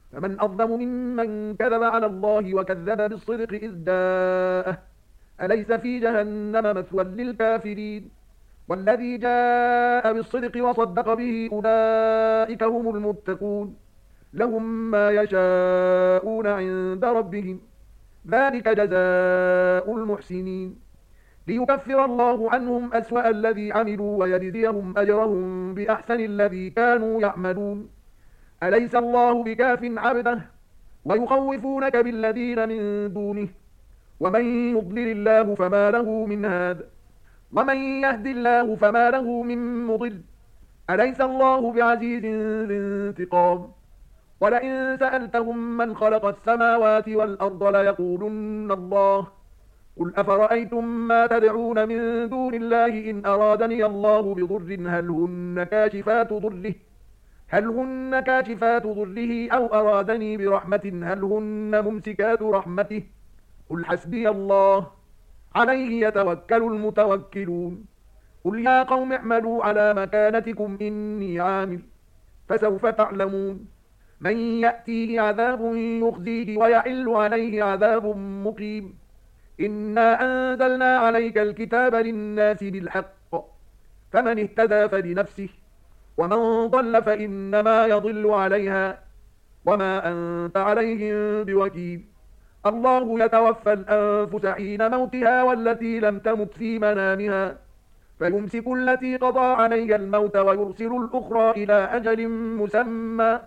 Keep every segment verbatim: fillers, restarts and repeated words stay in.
فمن أظلم ممن كذب على الله وكذب بالصدق إذ جاءه أليس في جهنم مثوى للكافرين والذي جاء بالصدق وصدق به أولئك هم المتقون لهم ما يشاءون عند ربهم ذلك جزاء المحسنين ليكفر الله عنهم أسوأ الذي عملوا ويجزيهم أجرهم بأحسن الذي كانوا يعملون أليس الله بكاف عبده ويخوفونك بالذين من دونه ومن يضلل الله فما له من هاد ومن يهد الله فما له من مضل أليس الله بعزيز ذي انتقام ولئن سألتهم من خلق السماوات والأرض ليقولن الله قل أفرأيتم ما تدعون من دون الله إن أرادني الله بضر هل هن كاشفات ضره هل هن كاشفات ضره أو أرادني برحمة هل هن ممسكات رحمته قل حسبي الله عليه يتوكل المتوكلون قل يا قوم اعملوا على مكانتكم إني عامل فسوف تعلمون من يأتيه عذاب يخزيه ويحل عليه عذاب مقيم إنا أنزلنا عليك الكتاب للناس بالحق فمن اهتدى فلنفسه ومن ضل فإنما يضل عليها وما أنت عليهم بوكيل الله يتوفى الأنفس حين موتها والتي لم تمت في منامها فيمسك التي قضى عليها الموت ويرسل الأخرى إلى أجل مسمى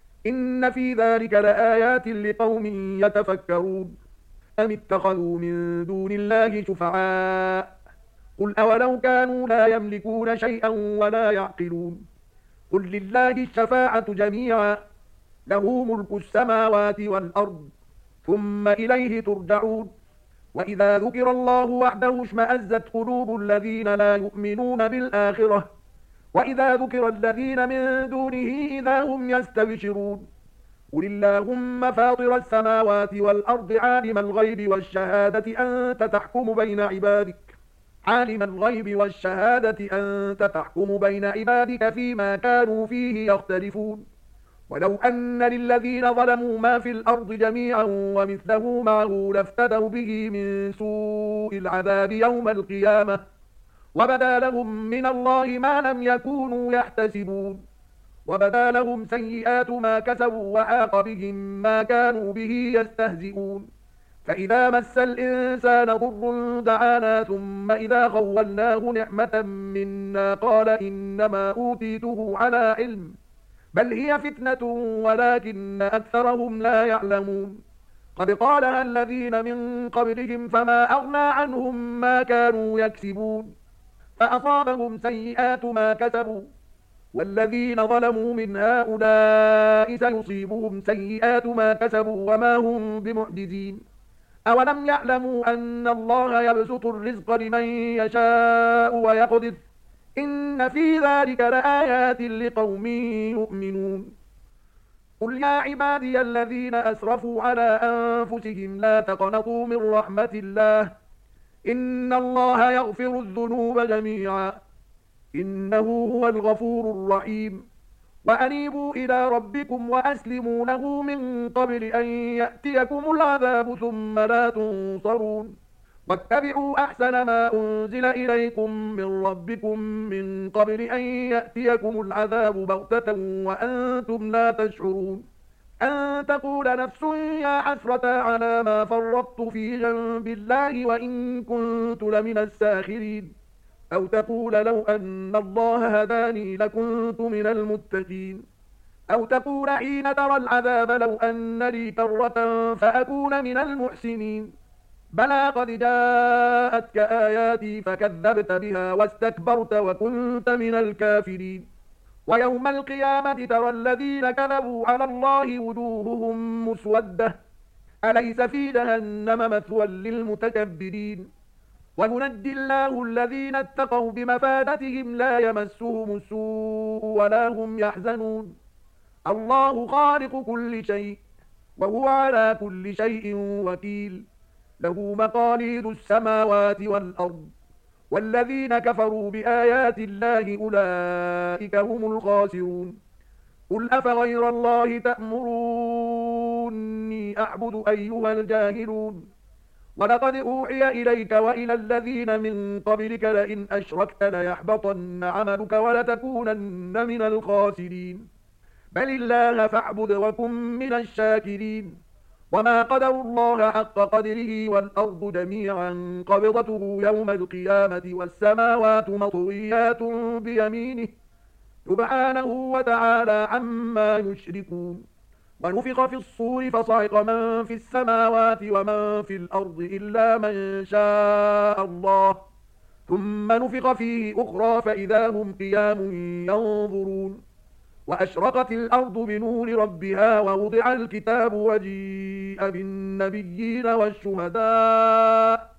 إن في ذلك لآيات لقوم يتفكرون أم اتخذوا من دون الله شفعاء قل أولو كانوا لا يملكون شيئا ولا يعقلون قل لله الشفاعة جميعا له ملك السماوات والأرض ثم إليه ترجعون وإذا ذكر الله وحده اشمأزت قلوب الذين لا يؤمنون بالآخرة وإذا ذكر الذين من دونه إذا هم يستبشرون قل اللهم فاطر السماوات والأرض عالم الغيب والشهادة أنت تحكم بين عبادك عالم الغيب والشهادة أنت تحكم بين عبادك فيما كانوا فيه يختلفون ولو أن للذين ظلموا ما في الأرض جميعا ومثله معه لافتدوا به من سوء العذاب يوم القيامة وبدا لهم من الله ما لم يكونوا يحتسبون وبدا لهم سيئات ما كسبوا وحاق بهم ما كانوا به يستهزئون فإذا مس الإنسان ضر دعانا ثم إذا خولناه نعمة منا قال إنما أوتيته على علم بل هي فتنة ولكن أكثرهم لا يعلمون قد قالها الذين من قبلهم فما أغنى عنهم ما كانوا يكسبون فأصابهم سيئات ما كسبوا والذين ظلموا من هؤلاء سيصيبهم سيئات ما كسبوا وما هم بمعجزين أولم يعلموا أن الله يبسط الرزق لمن يشاء ويقدر إن في ذلك لآيات لقوم يؤمنون قل يا عبادي الذين أسرفوا على أنفسهم لا تقنطوا من رحمة الله إن الله يغفر الذنوب جميعا إنه هو الغفور الرحيم وأنيبوا إلى ربكم وأسلموا له من قبل أن يأتيكم العذاب ثم لا تنصرون واتبعوا أحسن ما أنزل إليكم من ربكم من قبل أن يأتيكم العذاب بغتة وأنتم لا تشعرون أن تقول نفس يا حسرة على ما فرطت في جنب الله وإن كنت لمن الساخرين أو تقول لو أن الله هداني لكنت من المتقين أو تقول حين ترى العذاب لو أن لي كرة فأكون من المحسنين بلى قد جاءتك آياتي فكذبت بها واستكبرت وكنت من الكافرين ويوم القيامة ترى الذين كذبوا على الله وجوههم مسودة أليس في جهنم مثوى للمتكبرين وينجي الله الذين اتقوا بمفادتهم لا يمسهم السوء ولا هم يحزنون الله خالق كل شيء وهو على كل شيء وكيل له مقاليد السماوات والأرض والذين كفروا بآيات الله أولئك هم الخاسرون قل أفغير الله تأمرون ذروني أعبد أيها الجاهلون ولقد أوحي إليك وإلى الذين من قبلك لئن أشركت ليحبطن عملك ولتكونن من الخاسرين بل الله فاعبد وكن من الشاكرين وما قدروا الله حق قدره والأرض جميعا قبضته يوم القيامة والسماوات مطويات بيمينه سبحانه وتعالى عما يشركون ونفخ في الصور فصعق من في السماوات ومن في الأرض إلا من شاء الله ثم نفخ فيه أخرى فإذا هم قيام ينظرون وأشرقت الأرض بنور ربها ووضع الكتاب وجيء بالنبيين والشهداء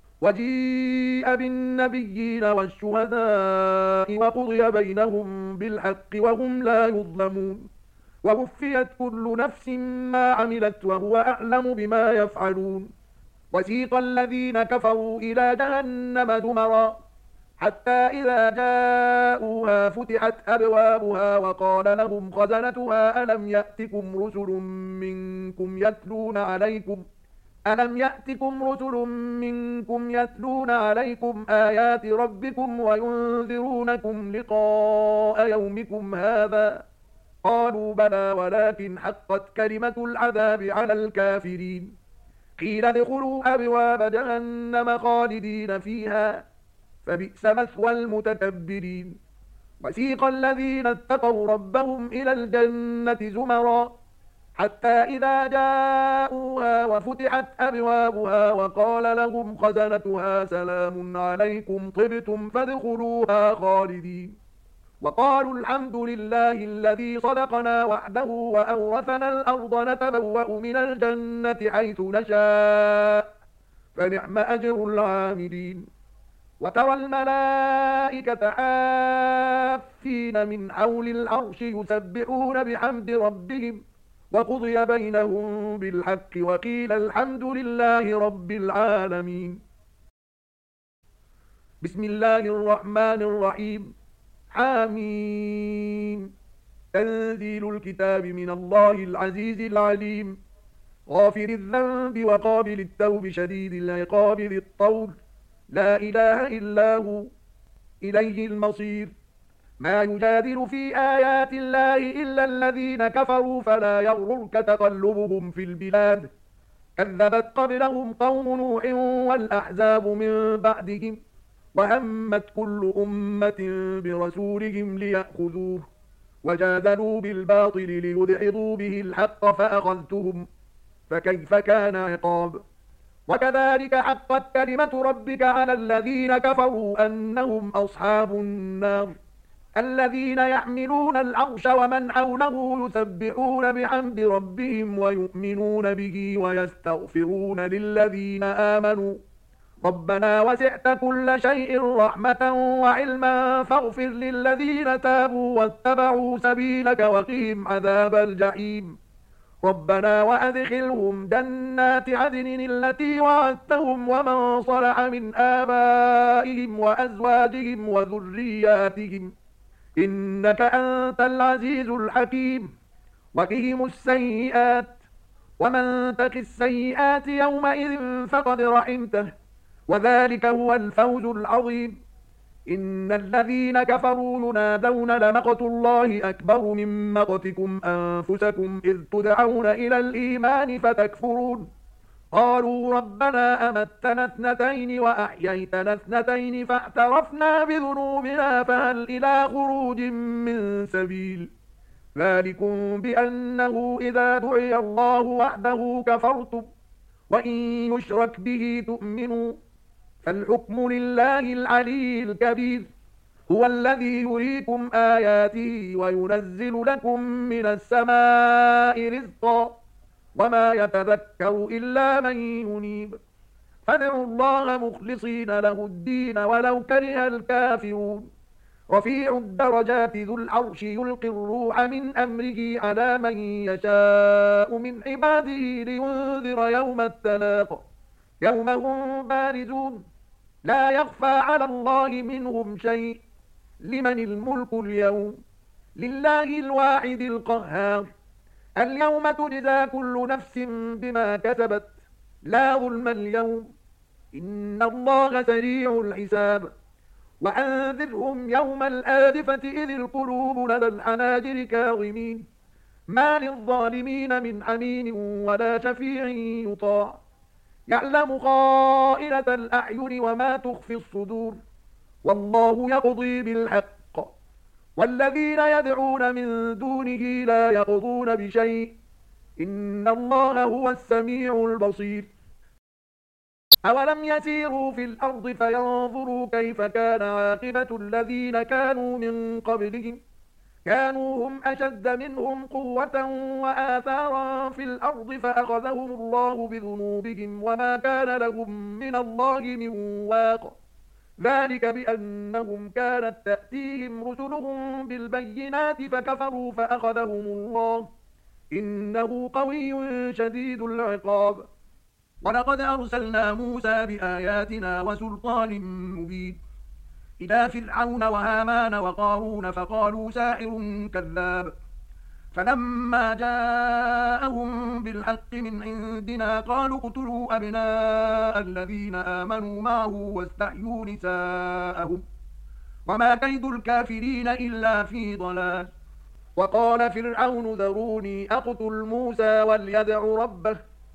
وجيء بالنبيين والشهداء وقضي بينهم بالحق وهم لا يظلمون ووفيت كل نفس ما عملت وهو أعلم بما يفعلون وسيق الذين كفروا إلى جهنم زمرا حتى إذا جاءوها فتحت أبوابها وقال لهم خزنتها ألم يأتكم رسل منكم يتلون عليكم ألم يأتكم رسل منكم يتلون عليكم آيات ربكم وينذرونكم لقاء يومكم هذا قالوا بلى ولكن حقت كلمة العذاب على الكافرين قيل ادخلوا أبواب جهنم خالدين فيها فبئس مثوى المتكبرين وسيق الذين اتقوا ربهم إلى الجنة زمرا حتى إذا جاءوها وفتحت أبوابها وقال لهم خزنتها سلام عليكم طبتم فادخلوها خالدين وقالوا الحمد لله الذي صدقنا وحده وأورثنا الأرض نتبوأ من الجنة حيث نشاء فنعم أجر العاملين وترى الملائكة حافين من حول العرش يسبحون بحمد ربهم وقضي بينهم بالحق وقيل الحمد لله رب العالمين بسم الله الرحمن الرحيم حامين تنزيل الكتاب من الله العزيز العليم غافر الذنب وقابل التوب شديد العقاب ذي الطول لا إله إلا هو إليه المصير ما يجادل في آيات الله إلا الذين كفروا فلا يغررك تقلبهم في البلاد كذبت قبلهم قوم نوح والأحزاب من بعدهم وهمت كل أمة برسولهم ليأخذوه وجادلوا بالباطل ليدحضوا به الحق فأخذتهم فكيف كان عقاب وكذلك حقت كلمة ربك على الذين كفروا أنهم أصحاب النار الذين يحملون العرش ومن حوله يسبحون بحمد ربهم ويؤمنون به ويستغفرون للذين آمنوا ربنا وسعت كل شيء رحمة وعلما فاغفر للذين تابوا واتبعوا سبيلك وقهم عذاب الجحيم ربنا وأدخلهم جنات عدن التي وعدتهم ومن صلح من آبائهم وأزواجهم وذرياتهم إنك أنت العزيز الحكيم وقهم السيئات ومن تق السيئات يومئذ فقد رحمته وذلك هو الفوز العظيم إن الذين كفروا ينادون لمقت الله أكبر من مقتكم أنفسكم إذ تدعون إلى الإيمان فتكفرون قالوا ربنا أمتنا اثنتين وأحييتنا اثنتين فاعترفنا بذنوبنا فهل إلى خروج من سبيل ذلكم بأنه إذا دعي الله وحده كفرتم وإن يشرك به تؤمنوا فالحكم لله العلي الكبير هو الذي يريكم آياته وينزل لكم من السماء رزقا وما يتذكر إلا من ينيب فادعوا الله مخلصين له الدين ولو كره الكافرون رفيع الدرجات ذو العرش يلقي الروح من أمره على من يشاء من عباده لينذر يوم التلاق يوم هم بارزون لا يخفى على الله منهم شيء لمن الملك اليوم لله الواحد القهار اليوم تجزى كل نفس بما كسبت لا ظلم اليوم إن الله سريع الحساب وأنذرهم يوم الآزفة إذ القلوب لدى الحناجر كاظمين ما للظالمين من حميم ولا شفيع يطاع يعلم خائنة الأعين وما تخفي الصدور والله يقضي بالحق والذين يدعون من دونه لا يقضون بشيء إن الله هو السميع البصير أولم يسيروا في الأرض فينظروا كيف كان عاقبة الذين كانوا من قبلهم كانوا هم أشد منهم قوة وآثارا في الأرض فأخذهم الله بذنوبهم وما كان لهم من الله من واق ذلك بأنهم كانت تأتيهم رسلهم بالبينات فكفروا فأخذهم الله إنه قوي شديد العقاب ولقد أرسلنا موسى بآياتنا وسلطان مبين إلى فرعون وهامان وقارون فقالوا ساحر كذاب فلما جاءهم بالحق من عندنا قالوا اقتلوا أبناء الذين آمنوا معه واستحيوا نساءهم وما كيد الكافرين إلا في ضلال وقال فرعون ذروني أقتل موسى وليدع ربه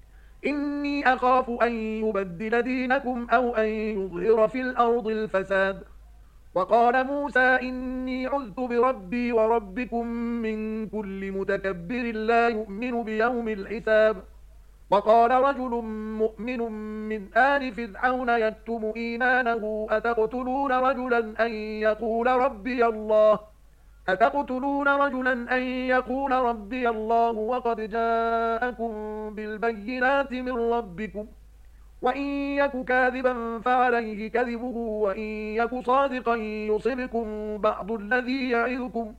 إني أخاف أن يبدل دينكم أو أن يظهر في الأرض الفساد وقال موسى إني عذت بربي وربكم من كل متكبر لا يؤمن بيوم الحساب وقال رجل مؤمن من آل فرعون يكتم إيمانه أتقتلون رجلا أن يقول ربي الله أتقتلون رجلا أن يقول ربي الله وقد جاءكم بالبينات من ربكم وإن يك كاذبا فعليه كذبه وإن يك صادقا يصبكم بعض الذي يعظكم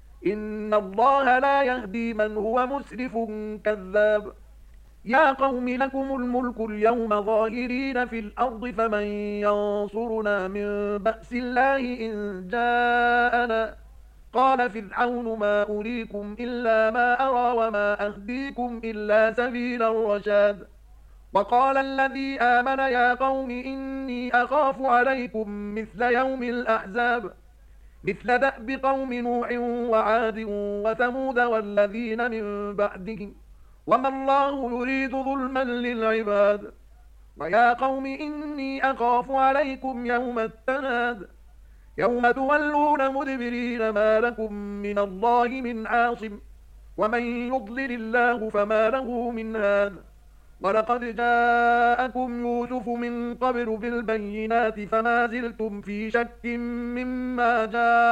إن الله لا يهدي من هو مسرف كذاب يا قوم لكم الملك اليوم ظاهرين في الأرض فمن ينصرنا من بأس الله إن جاءنا قال فرعون ما أريكم إلا ما أرى وما أهديكم إلا سبيل الرشاد وقال الذي آمن يا قوم إني أخاف عليكم مثل يوم الأحزاب مثل دأب قوم نوح وعاد وثمود والذين من بعدهم وما الله يريد ظلما للعباد ويا قوم إني أخاف عليكم يوم التناد يوم تولون مدبرين ما لكم من الله من عاصم ومن يضلل الله فما له من هاد ولقد جاءكم يوسف من قبل بالبينات فما زلتم في شك مما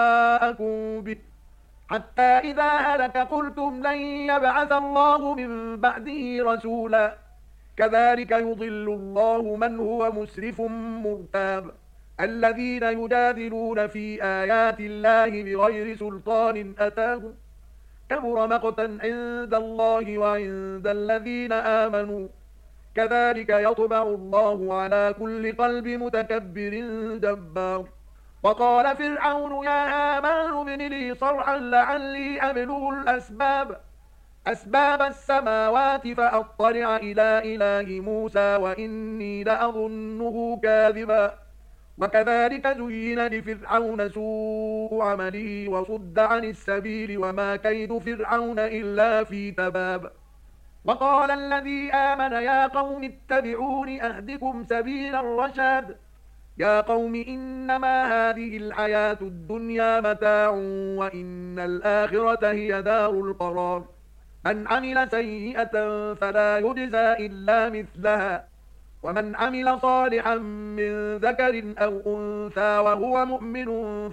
جاءكم به حتى إذا هلك قلتم لن يبعث الله من بعده رسولا كذلك يضل الله من هو مسرف مرتاب الذين يجادلون في آيات الله بغير سلطان أتاهم كبر مقتا عند الله وعند الذين آمنوا كذلك يطبع الله على كل قلب متكبر جبار وقال فرعون يا هامان ابن لي صرحا لعلي أبلغ الأسباب أسباب السماوات فأطلع إلى إله موسى وإني لأظنه كاذبا وكذلك زين لفرعون سوء عمله وصد عن السبيل وما كيد فرعون إلا في تباب وقال الذي آمن يا قوم اتبعون أهدكم سبيل الرشاد يا قوم إنما هذه الحياة الدنيا متاع وإن الآخرة هي دار القرار من عمل سيئة فلا يجزى إلا مثلها ومن عمل صالحا من ذكر أو أنثى وهو مؤمن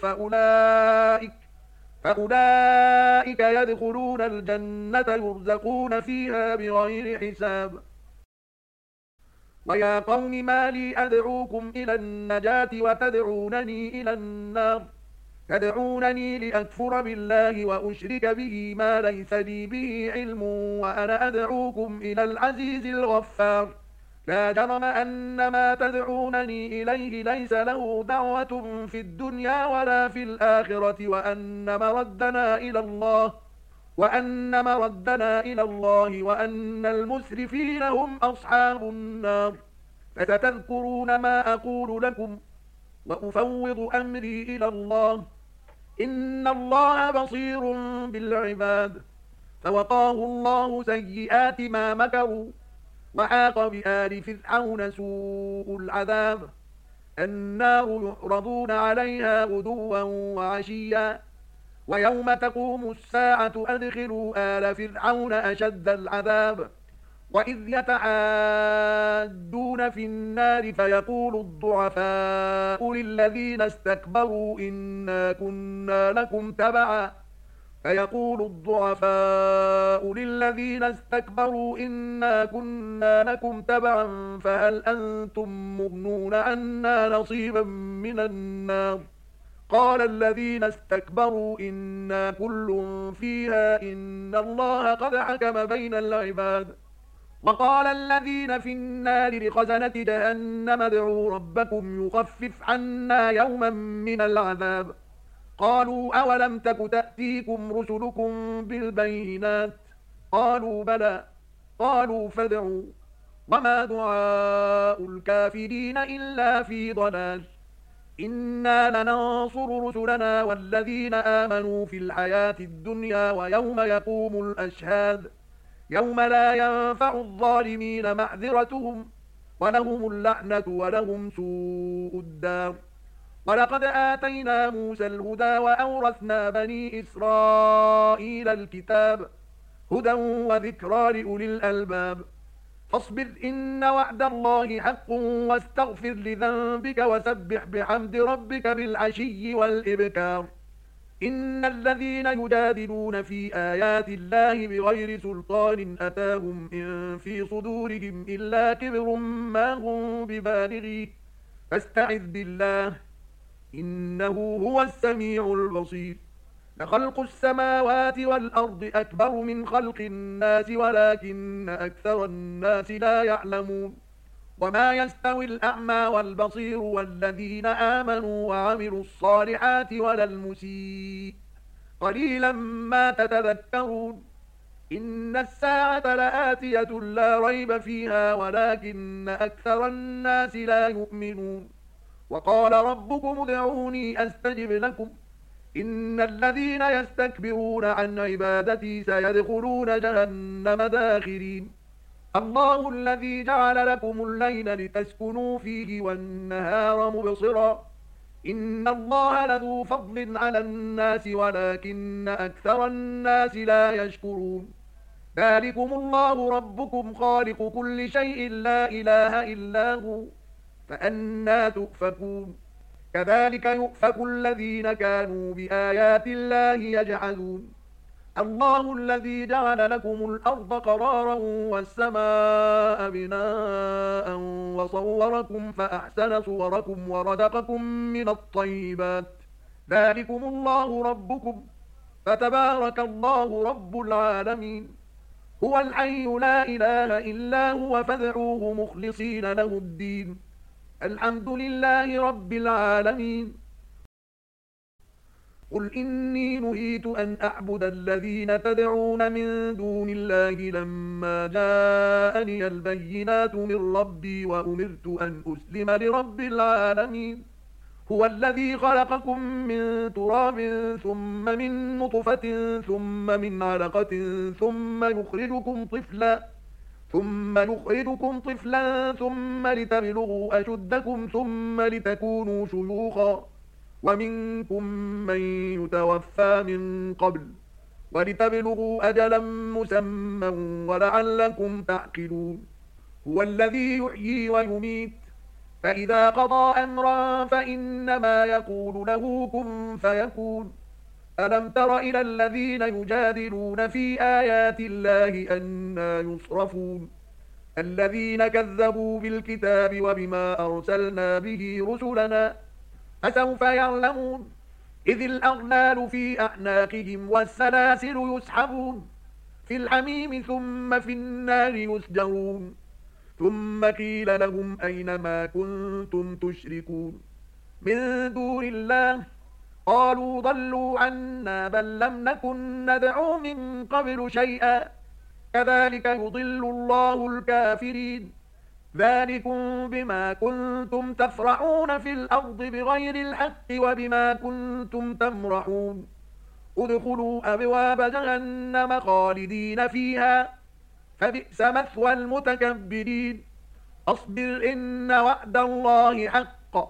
فأولئك, فأولئك يدخلون الجنة يرزقون فيها بغير حساب ويا قوم ما لي أدعوكم إلى النجاة وتدعونني إلى النار تدعونني لأكفر بالله وأشرك به ما ليس لي به علم وأنا أدعوكم إلى العزيز الغفار لا جرم أن ما تدعونني إليه ليس له دعوة في الدنيا ولا في الآخرة وأن مردنا إلى الله وأن مردنا إلى الله وأن المسرفين هم أصحاب النار. فستذكرون ما أقول لكم وأفوض أمري إلى الله إن الله بصير بالعباد. فوقاه الله سيئات ما مكروا وحاق بآل فرعون سوء العذاب. النار يعرضون عليها غدوا وعشيا ويوم تقوم الساعة أدخلوا آل فرعون أشد العذاب. وإذ يتحاجون في النار فيقول الضعفاء للذين استكبروا إنا كنا لكم تبعا فيقول الضعفاء للذين استكبروا إنا كنا لكم تبعا فهل أنتم مغنون عنا نصيبا من النار. قال الذين استكبروا إنا كل فيها إن الله قد حكم بين العباد. وقال الذين في النار لخزنة جهنم ادعوا ربكم يخفف عنا يوما من العذاب. قالوا أولم تك تأتيكم رسلكم بالبينات قالوا بلى قالوا فادعوا وما دعاء الكافرين إلا في ضلال. إنا لننصر رسلنا والذين آمنوا في الحياة الدنيا ويوم يقوم الأشهاد يوم لا ينفع الظالمين معذرتهم ولهم اللعنة ولهم سوء الدار. ولقد آتينا موسى الهدى وأورثنا بني إسرائيل الكتاب هدى وذكرى لأولي الألباب. فاصبر إن وعد الله حق واستغفر لذنبك وسبح بحمد ربك بالعشي والإبكار. إن الذين يجادلون في آيات الله بغير سلطان أتاهم إن في صدورهم إلا كبر ما هم ببالغيه فاستعذ بالله إنه هو السميع البصير. لخلق السماوات والأرض أكبر من خلق الناس ولكن أكثر الناس لا يعلمون. وما يستوي الأعمى والبصير والذين آمنوا وعملوا الصالحات ولا المسيء قليلا ما تتذكرون. إن الساعة لآتية لا ريب فيها ولكن أكثر الناس لا يؤمنون. وقال ربكم ادعوني أستجب لكم إن الذين يستكبرون عن عبادتي سيدخلون جهنم داخرين. الله الذي جعل لكم الليل لتسكنوا فيه والنهار مبصرا إن الله لذو فضل على الناس ولكن أكثر الناس لا يشكرون. ذلكم الله ربكم خالق كل شيء لا إله إلا هو فأنى تؤفكون. كذلك يؤفك الذين كانوا بآيات الله يجحدون. الله الذي جعل لكم الأرض قرارا والسماء بناء وصوركم فأحسن صوركم ورزقكم من الطيبات. ذلكم الله ربكم فتبارك الله رب العالمين. هو الحي لا إله إلا هو فادعوه مخلصين له الدين الحمد لله رب العالمين. قل إني نهيت أن أعبد الذين تدعون من دون الله لما جاءني البينات من ربي وأمرت أن أسلم لرب العالمين. هو الذي خلقكم من تراب ثم من نطفة ثم من علقة ثم يخرجكم طفلا ثم يخرجكم طفلا ثم لتبلغوا أشدكم ثم لتكونوا شيوخا ومنكم من يتوفى من قبل ولتبلغوا أجلا مسمى ولعلكم تعقلون. هو الذي يحيي ويميت فإذا قضى أمرا فإنما يقول له كن فيكون. ألم تر إلى الذين يجادلون في آيات الله أنى يصرفون الذين كذبوا بالكتاب وبما أرسلنا به رسلنا فسوف يعلمون إذ الأغلال في أعناقهم والسلاسل يسحبون في الحميم ثم في النار يسجرون ثم قيل لهم أين ما كنتم تشركون من دون الله قالوا ضلوا عنا بل لم نكن ندعو من قبل شيئا كذلك يضل الله الكافرين ذلكم بما كنتم تفرحون في الأرض بغير الحق وبما كنتم تمرحون ادخلوا أبواب جهنم خالدين فيها فبئس مثوى المتكبرين أصبر إن وعد الله حق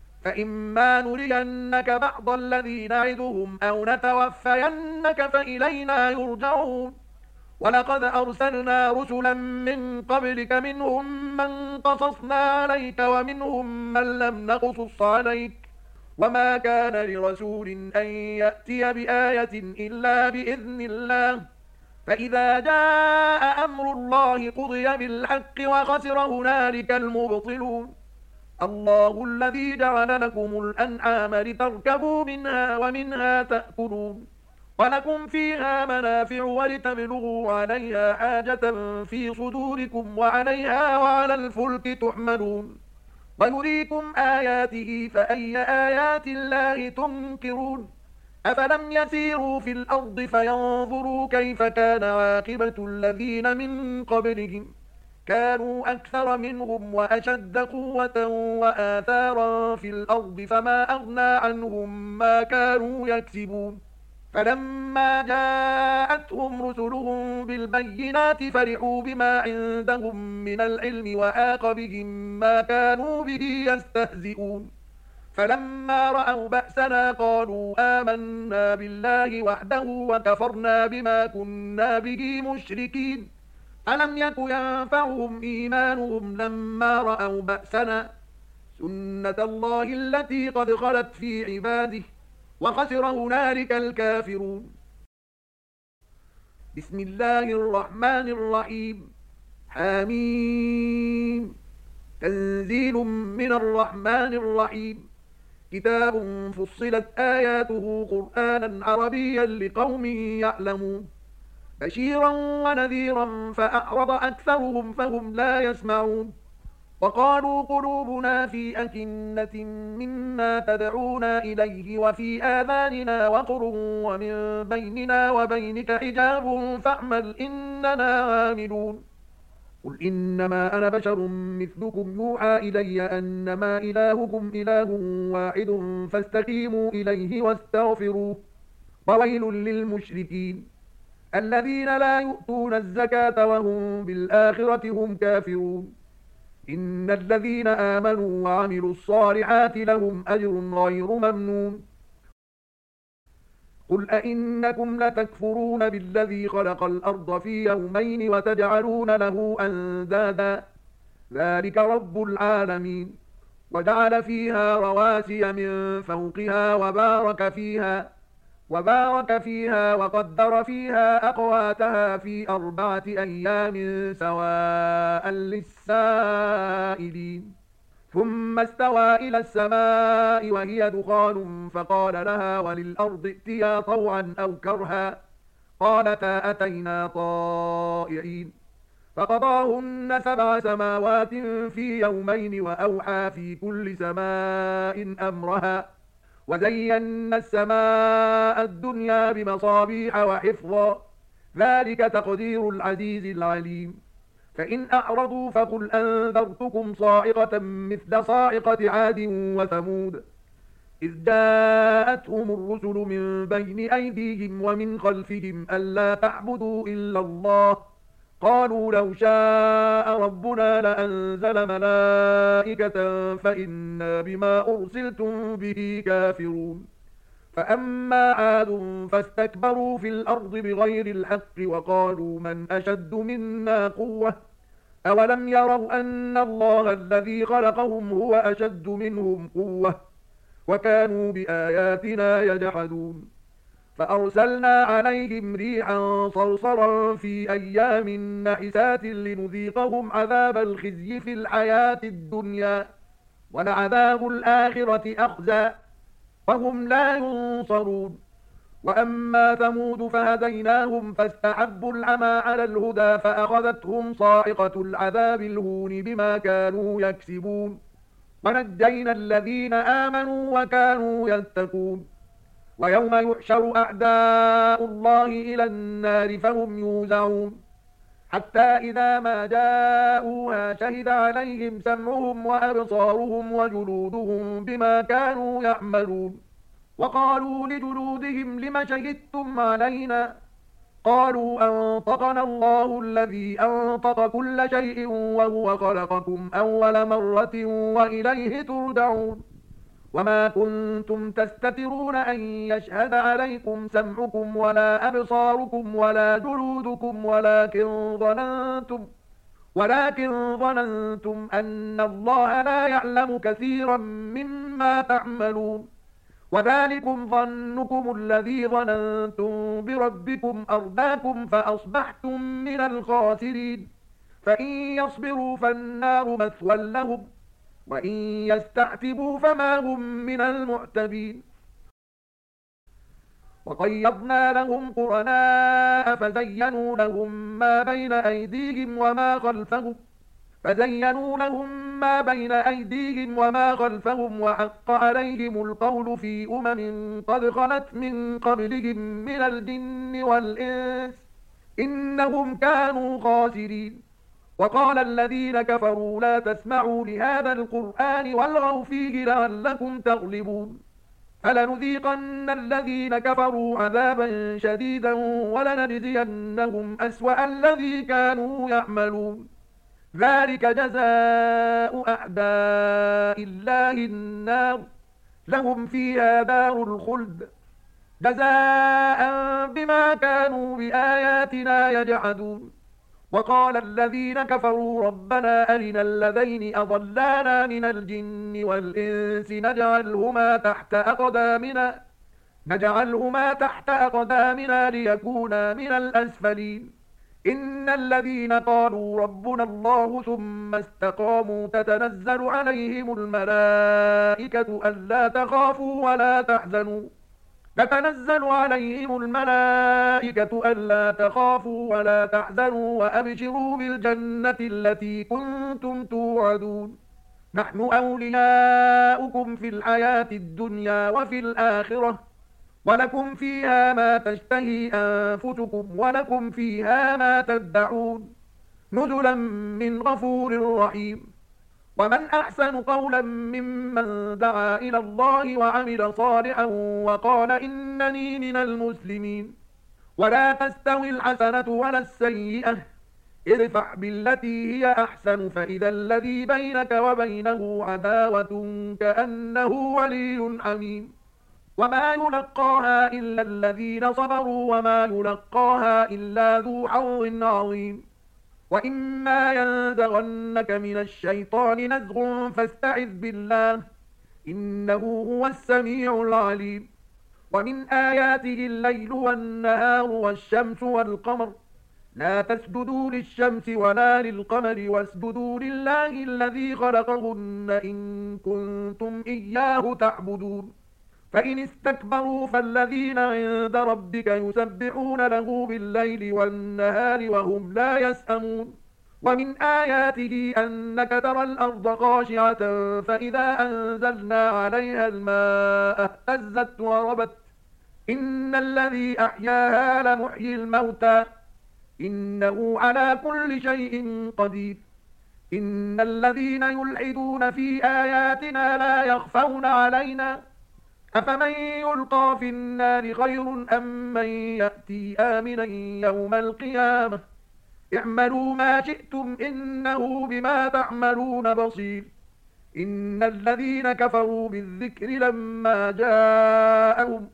فإما نرينك بعض الذي نعدهم أو نتوفينك فإلينا يرجعون ولقد أرسلنا رسلا من قبلك منهم من قصصنا عليك ومنهم من لم نقصص عليك وما كان لرسول أن يأتي بآية إلا بإذن الله فإذا جاء أمر الله قضي بالحق وخسر هنالك المبطلون الله الذي جعل لكم الأنعام لتركبوا منها ومنها تأكلون ولكم فيها منافع ولتبلغوا عليها حاجة في صدوركم وعليها وعلى الفلك تحملون ويريكم آياته فأي آيات الله تنكرون أفلم يسيروا في الأرض فينظروا كيف كان عاقبة الذين من قبلهم كانوا أكثر منهم وأشد قوة وآثارا في الأرض فما أغنى عنهم ما كانوا يكسبون فلما جاءتهم رسلهم بالبينات فرحوا بما عندهم من العلم وحاق بهم ما كانوا به يستهزئون فلما رأوا بأسنا قالوا آمنا بالله وحده وكفرنا بما كنا به مشركين ألم يك ينفعهم إيمانهم لما رأوا بأسنا سنة الله التي قد خلت في عباده وخسر هنالك الكافرون بسم الله الرحمن الرحيم حميم تنزيل من الرحمن الرحيم كتاب فصلت آياته قرآنا عربيا لقوم يعلمون بشيرا ونذيرا فأعرض أكثرهم فهم لا يسمعون وقالوا قلوبنا في أكنة مما تدعونا إليه وفي آذاننا وقر ومن بيننا وبينك حجاب فاعمل إننا عاملون قل إنما أنا بشر مثلكم يوحى إلي أنما إلهكم إله واحد فاستقيموا إليه واستغفروه وويل للمشركين الذين لا يؤتون الزكاة وهم بالآخرة هم كافرون إن الذين آمنوا وعملوا الصالحات لهم أجر غير ممنون قل أئنكم لتكفرون بالذي خلق الأرض في يومين وتجعلون له أندادا ذلك رب العالمين وجعل فيها رواسي من فوقها وبارك فيها وبارك فيها وقدر فيها أقواتها في أربعة أيام سواء للسائلين ثم استوى إلى السماء وهي دخان فقال لها وللأرض ائتيا طوعا أو كرها قالتا أتينا طائعين فقضاهن سبع سماوات في يومين وأوحى في كل سماء أمرها وزينا السماء الدنيا بمصابيح وحفظا ذلك تقدير العزيز العليم فإن أعرضوا فقل أنذرتكم صاعقة مثل صاعقة عاد وثمود إذ جاءتهم الرسل من بين أيديهم ومن خلفهم ألا تعبدوا إلا الله قالوا لو شاء ربنا لأنزل ملائكة فإنا بما أرسلتم به كافرون فأما عاد فاستكبروا في الأرض بغير الحق وقالوا من أشد منا قوة أولم يروا أن الله الذي خلقهم هو أشد منهم قوة وكانوا بآياتنا يجحدون فأرسلنا عليهم ريحا صرصرا في أيام نحسات لنذيقهم عذاب الخزي في الحياة الدنيا ولعذاب الآخرة أخزى وهم لا ينصرون وأما ثمود فهديناهم فاستحبوا العمى على الهدى فأخذتهم صاعقة العذاب الهون بما كانوا يكسبون ونجينا الذين آمنوا وكانوا يتقون ويوم يحشر أعداء الله إلى النار فهم يوزعون حتى إذا ما جاءوها شهد عليهم سمعهم وأبصارهم وجلودهم بما كانوا يعملون وقالوا لجلودهم لم شهدتم علينا قالوا أنطقنا الله الذي أنطق كل شيء وهو خلقكم أول مرة وإليه ترجعون وما كنتم تستترون أن يشهد عليكم سمعكم ولا أبصاركم ولا جلودكم ولكن ظننتم ولكن ظننتم أن الله لا يعلم كثيرا مما تعملون وذلكم ظنكم الذي ظننتم بربكم أرداكم فأصبحتم من الخاسرين فإن يصبروا فالنار مثوى لهم وإن يستعتبوا فما هم من المعتبين وقيضنا لهم قرناء فزينوا لهم ما بين أيديهم وما خلفهم فزينوا لهم ما بين أيديهم وما خلفهم وحق عليهم القول في أمم قد خلت من قبلهم من الجن والإنس إنهم كانوا خاسرين وقال الذين كفروا لا تسمعوا لهذا القرآن والغوا فيه لعلكم تغلبون فلنذيقن الذين كفروا عذابا شديدا ولنجزينهم أسوأ الذي كانوا يعملون ذلك جزاء أعداء الله النار لهم فيها دار الخلد جزاء بما كانوا بآياتنا يجحدون وقال الذين كفروا ربنا أرنا الذين أضلانا من الجن والإنس نجعلهما تحت أقدامنا نجعلهما تحت أقدامنا ليكونا من الأسفلين إن الذين قالوا ربنا الله ثم استقاموا تتنزل عليهم الملائكة ألا تخافوا ولا تحزنوا تتنزل عليهم الملائكة ألا تخافوا ولا تحزنوا وأبشروا بالجنة التي كنتم توعدون نحن أولياؤكم في الحياة الدنيا وفي الآخرة ولكم فيها ما تشتهي أنفسكم ولكم فيها ما تدعون نزلا من غفور رحيم ومن أحسن قولا ممن دعا إلى الله وعمل صالحا وقال إنني من المسلمين ولا تستوي الحسنة ولا السيئة ادفع بالتي هي أحسن فإذا الذي بينك وبينه عداوة كأنه ولي حميم وما يلقاها إلا الذين صبروا وما يلقاها إلا ذو حظ عظيم وإما ينزغنك من الشيطان نزغ فاستعذ بالله إنه هو السميع العليم ومن آياته الليل والنهار والشمس والقمر لا تسجدوا للشمس ولا للقمر واسجدوا لله الذي خلقهن إن كنتم إياه تعبدون فإن استكبروا فالذين عند ربك يسبحون له بالليل والنهار وهم لا يسأمون ومن آياته أنك ترى الأرض خاشعة فإذا أنزلنا عليها الماء اهتزت وربت إن الذي أحياها لمحيي الموتى إنه على كل شيء قدير إن الذين يلحدون في آياتنا لا يخفون علينا أفمن يلقى في النار خير أم من يأتي آمنا يوم القيامة اعملوا ما شئتم إنه بما تعملون بصير إن الذين كفروا بالذكر لما جاءهم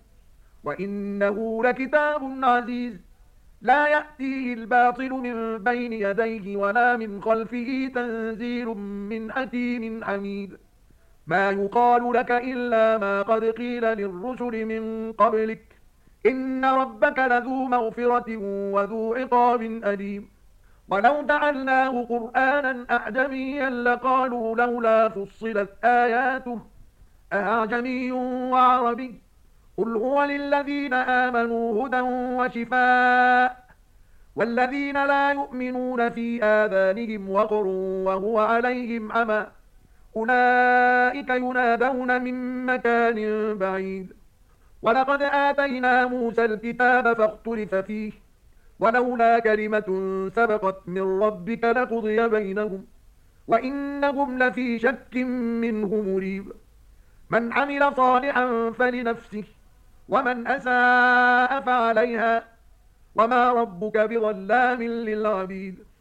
وإنه لكتاب عزيز لا يأتيه الباطل من بين يديه ولا من خلفه تنزيل من حكيم حميد ما يقال لك إلا ما قد قيل للرسل من قبلك إن ربك لذو مغفرة وذو عقاب أليم ولو جعلناه قرآنا أعجميا لقالوا لولا فصلت آياته أعجمي وعربي قل هو للذين آمنوا هدى وشفاء والذين لا يؤمنون في آذانهم وقر وهو عليهم عمى أولئك ينادون من مكان بعيد ولقد آتينا موسى الكتاب فاختلف فيه ولولا كلمة سبقت من ربك لقضي بينهم وإنهم لفي شك منه مريب من عمل صالحا فلنفسه ومن أساء فعليها وما ربك بظلام للعبيد